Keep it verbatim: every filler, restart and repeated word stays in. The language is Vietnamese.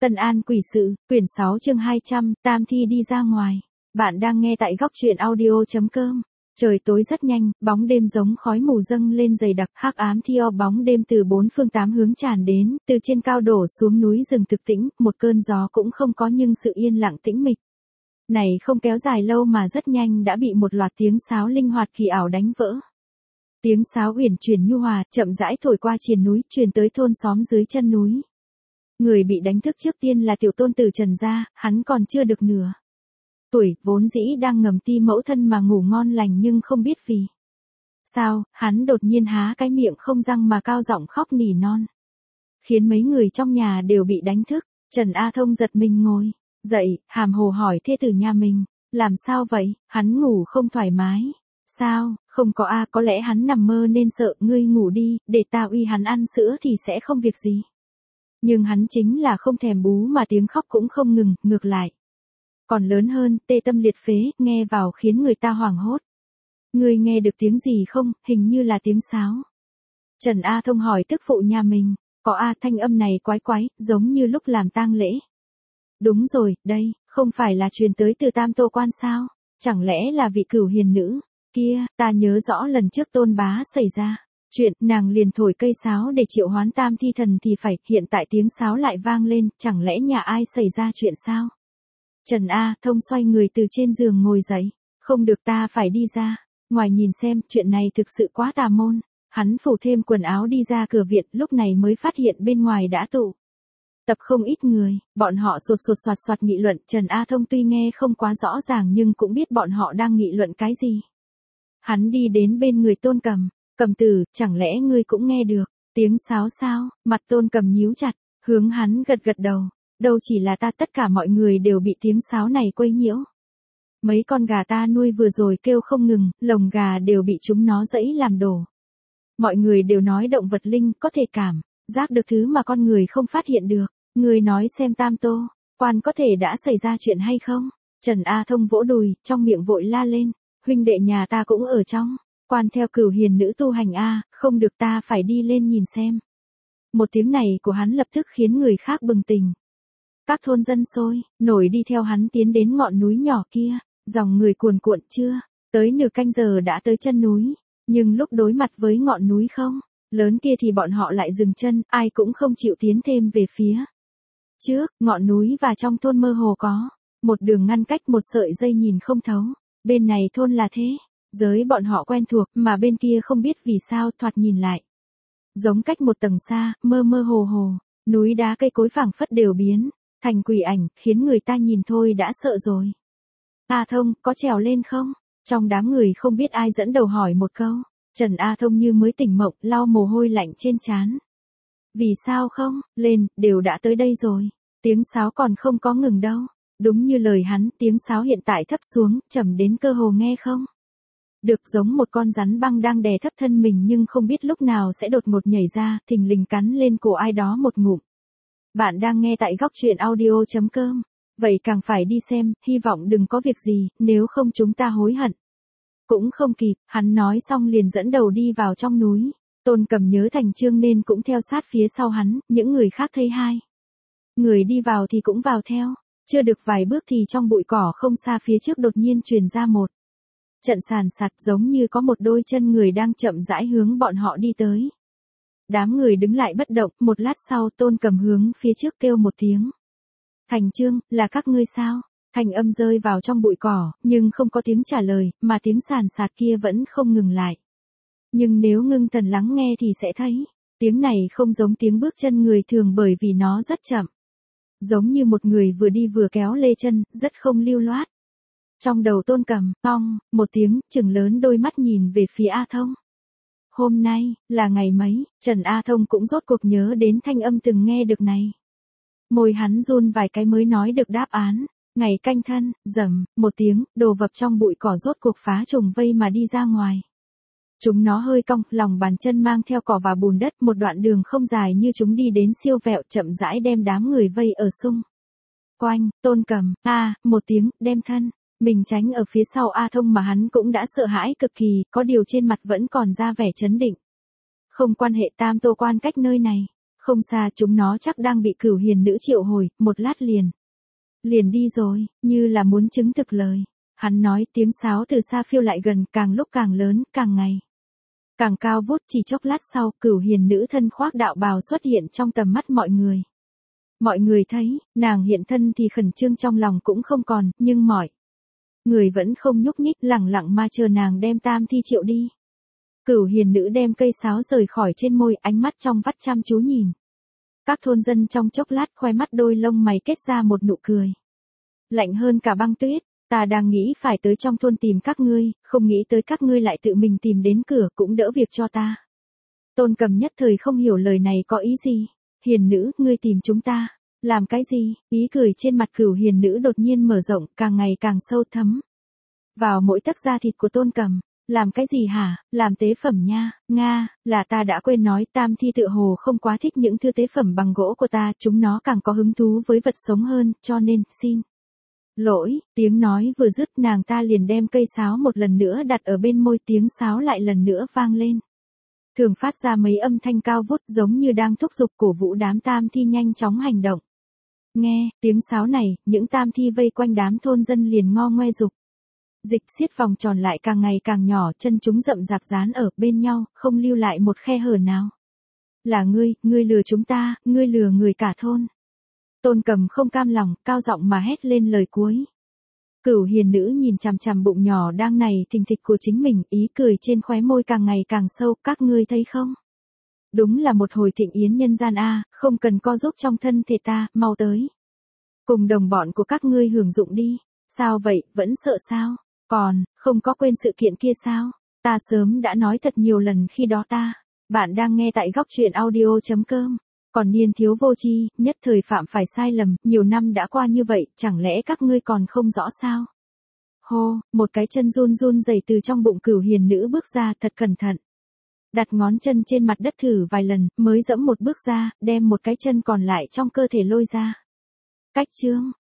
Tân An quỷ sự, quyển sáu chương hai trăm, Tam Thi đi ra ngoài. Bạn đang nghe tại góc truyện audio.com. Trời tối rất nhanh, bóng đêm giống khói mù dâng lên dày đặc, hắc ám theo bóng đêm từ bốn phương tám hướng tràn đến, từ trên cao đổ xuống núi rừng thực tĩnh, một cơn gió cũng không có nhưng sự yên lặng tĩnh mịch này không kéo dài lâu mà rất nhanh đã bị một loạt tiếng sáo linh hoạt kỳ ảo đánh vỡ. Tiếng sáo uyển chuyển nhu hòa, chậm rãi thổi qua triền núi, truyền tới thôn xóm dưới chân núi. Người bị đánh thức trước tiên là tiểu tôn tử Trần gia, hắn còn chưa được nửa tuổi, vốn dĩ đang ngầm ti mẫu thân mà ngủ ngon lành nhưng không biết vì sao, hắn đột nhiên há cái miệng không răng mà cao giọng khóc nỉ non. Khiến mấy người trong nhà đều bị đánh thức, Trần A Thông giật mình ngồi dậy, hàm hồ hỏi thê tử nhà mình, làm sao vậy, hắn ngủ không thoải mái. Sao, không có a, có lẽ hắn nằm mơ nên sợ, ngươi ngủ đi, để ta uy hắn ăn sữa thì sẽ không việc gì. Nhưng hắn chính là không thèm bú mà tiếng khóc cũng không ngừng, ngược lại còn lớn hơn, tê tâm liệt phế, nghe vào khiến người ta hoảng hốt. Ngươi nghe được tiếng gì không, hình như là tiếng sáo. Trần A Thông hỏi tức phụ nhà mình, có a, thanh âm này quái quái, giống như lúc làm tang lễ. Đúng rồi, đây, không phải là truyền tới từ Tam Tô Quan sao, chẳng lẽ là vị cửu hiền nữ kia, ta nhớ rõ lần trước Tôn bá xảy ra chuyện, nàng liền thổi cây sáo để triệu hoán Tam Thi thần thì phải, hiện tại tiếng sáo lại vang lên, chẳng lẽ nhà ai xảy ra chuyện sao? Trần A Thông xoay người từ trên giường ngồi dậy, không được, ta phải đi ra ngoài nhìn xem, chuyện này thực sự quá tà môn. Hắn phủ thêm quần áo đi ra cửa viện, lúc này mới phát hiện bên ngoài đã tụ tập không ít người, bọn họ sột sột soạt soạt nghị luận. Trần A Thông tuy nghe không quá rõ ràng nhưng cũng biết bọn họ đang nghị luận cái gì. Hắn đi đến bên người Tôn Cầm, Cầm tử, chẳng lẽ ngươi cũng nghe được tiếng sáo sao? Mặt Tôn Cầm nhíu chặt, hướng hắn gật gật đầu, đâu chỉ là ta, tất cả mọi người đều bị tiếng sáo này quấy nhiễu. Mấy con gà ta nuôi vừa rồi kêu không ngừng, lồng gà đều bị chúng nó giẫy làm đổ. Mọi người đều nói động vật linh có thể cảm giác được thứ mà con người không phát hiện được. Người nói xem Tam Tô Quan có thể đã xảy ra chuyện hay không? Trần A Thông vỗ đùi, trong miệng vội la lên, huynh đệ nhà ta cũng ở trong quan theo cửu hiền nữ tu hành a, không được, ta phải đi lên nhìn xem. Một tiếng này của hắn lập tức khiến người khác bừng tỉnh. Các thôn dân sôi nổi đi theo hắn tiến đến ngọn núi nhỏ kia, dòng người cuồn cuộn, chưa tới nửa canh giờ đã tới chân núi, nhưng lúc đối mặt với ngọn núi không lớn kia thì bọn họ lại dừng chân, ai cũng không chịu tiến thêm về phía trước. Ngọn núi và trong thôn mơ hồ có một đường ngăn cách một sợi dây nhìn không thấu, bên này thôn là thế giới bọn họ quen thuộc, mà bên kia không biết vì sao thoạt nhìn lại giống cách một tầng xa, mơ mơ hồ hồ, núi đá cây cối phảng phất đều biến thành quỷ ảnh, khiến người ta nhìn thôi đã sợ rồi. A Thông, có trèo lên không? Trong đám người không biết ai dẫn đầu hỏi một câu. Trần A Thông như mới tỉnh mộng, lau mồ hôi lạnh trên trán. Vì sao không, lên, đều đã tới đây rồi. Tiếng sáo còn không có ngừng đâu. Đúng như lời hắn, tiếng sáo hiện tại thấp xuống, trầm đến cơ hồ nghe không được, giống một con rắn băng đang đè thấp thân mình nhưng không biết lúc nào sẽ đột ngột nhảy ra, thình lình cắn lên cổ ai đó một ngụm. Bạn đang nghe tại góc truyện audio.com. Vậy càng phải đi xem, hy vọng đừng có việc gì, nếu không chúng ta hối hận cũng không kịp. Hắn nói xong liền dẫn đầu đi vào trong núi. Tôn Cầm nhớ thành chương nên cũng theo sát phía sau hắn, những người khác thấy hai người đi vào thì cũng vào theo. Chưa được vài bước thì trong bụi cỏ không xa phía trước đột nhiên truyền ra một trận sàn sạt, giống như có một đôi chân người đang chậm rãi hướng bọn họ đi tới. Đám người đứng lại bất động, một lát sau Tôn Cầm hướng phía trước kêu một tiếng. Thành Chương, là các ngươi sao? Thành âm rơi vào trong bụi cỏ, nhưng không có tiếng trả lời, mà tiếng sàn sạt kia vẫn không ngừng lại. Nhưng nếu ngưng thần lắng nghe thì sẽ thấy, tiếng này không giống tiếng bước chân người thường bởi vì nó rất chậm. Giống như một người vừa đi vừa kéo lê chân, rất không lưu loát. Trong đầu Tôn Cầm, ong, một tiếng, chừng lớn đôi mắt nhìn về phía A Thông. Hôm nay, là ngày mấy, Trần A Thông cũng rốt cuộc nhớ đến thanh âm từng nghe được này. Môi hắn run vài cái mới nói được đáp án. Ngày canh thân, rầm, một tiếng, đồ vật trong bụi cỏ rốt cuộc phá trùng vây mà đi ra ngoài. Chúng nó hơi cong, lòng bàn chân mang theo cỏ và bùn đất, một đoạn đường không dài như chúng đi đến siêu vẹo, chậm rãi đem đám người vây ở xung quanh. Tôn Cầm, a, một tiếng, đem thân mình tránh ở phía sau A Thông mà hắn cũng đã sợ hãi cực kỳ, có điều trên mặt vẫn còn ra vẻ trấn định. Không quan hệ, Tam Tô Quan cách nơi này Không xa chúng nó chắc đang bị Cửu Hiền nữ triệu hồi, một lát liền. Liền đi rồi, như là muốn chứng thực lời. Hắn nói tiếng sáo từ xa phiêu lại gần, càng lúc càng lớn, càng ngày càng cao vút. Chỉ chốc lát sau, Cửu Hiền nữ thân khoác đạo bào xuất hiện trong tầm mắt mọi người. Mọi người thấy, nàng hiện thân thì khẩn trương trong lòng cũng không còn, nhưng mọi người vẫn không nhúc nhích, lẳng lặng mà chờ nàng đem Tam Thi triệu đi. Cửu Hiền nữ đem cây sáo rời khỏi trên môi, ánh mắt trong vắt chăm chú nhìn. Các thôn dân trong chốc lát khoe mắt đôi lông mày kết ra một nụ cười. Lạnh hơn cả băng tuyết, ta đang nghĩ phải tới trong thôn tìm các ngươi, không nghĩ tới các ngươi lại tự mình tìm đến cửa, cũng đỡ việc cho ta. Tôn Cầm nhất thời không hiểu lời này có ý gì. Hiền nữ, ngươi tìm chúng ta, làm cái gì? Ý cười trên mặt Cửu Hiền nữ đột nhiên mở rộng, càng ngày càng sâu thấm vào mỗi tấc da thịt của Tôn Cầm. Làm cái gì hả? Làm tế phẩm nha. Nga, là ta đã quên nói, Tam Thi tự hồ không quá thích những thứ tế phẩm bằng gỗ của ta, chúng nó càng có hứng thú với vật sống hơn, cho nên, xin lỗi. Tiếng nói vừa dứt, nàng ta liền đem cây sáo một lần nữa đặt ở bên môi, tiếng sáo lại lần nữa vang lên. Thường phát ra mấy âm thanh cao vút, giống như đang thúc giục cổ vũ đám Tam Thi nhanh chóng hành động. Nghe tiếng sáo này, những Tam Thi vây quanh đám thôn dân liền ngo ngoe dục dịch xiết vòng tròn lại càng ngày càng nhỏ, chân chúng rậm rạp dán ở bên nhau, không lưu lại một khe hở nào. Là ngươi, ngươi lừa chúng ta, ngươi lừa người cả thôn. Tôn Cầm không cam lòng, cao giọng mà hét lên lời cuối. Cửu Hiền nữ nhìn chằm chằm bụng nhỏ đang nảy thình thịch của chính mình, ý cười trên khóe môi càng ngày càng sâu, các ngươi thấy không? Đúng là một hồi thịnh yến nhân gian a, không cần co giúp trong thân thể ta, mau tới. Cùng đồng bọn của các ngươi hưởng dụng đi. Sao vậy, vẫn sợ sao? Còn, không có quên sự kiện kia sao? Ta sớm đã nói thật nhiều lần khi đó ta. Bạn đang nghe tại góc truyện audio.com. Còn niên thiếu vô tri, nhất thời phạm phải sai lầm, nhiều năm đã qua như vậy, chẳng lẽ các ngươi còn không rõ sao? Hô, một cái chân run run rẩy từ trong bụng Cửu Hiền nữ bước ra, thật cẩn thận. Đặt ngón chân trên mặt đất thử vài lần, mới dẫm một bước ra, đem một cái chân còn lại trong cơ thể lôi ra. Cách chương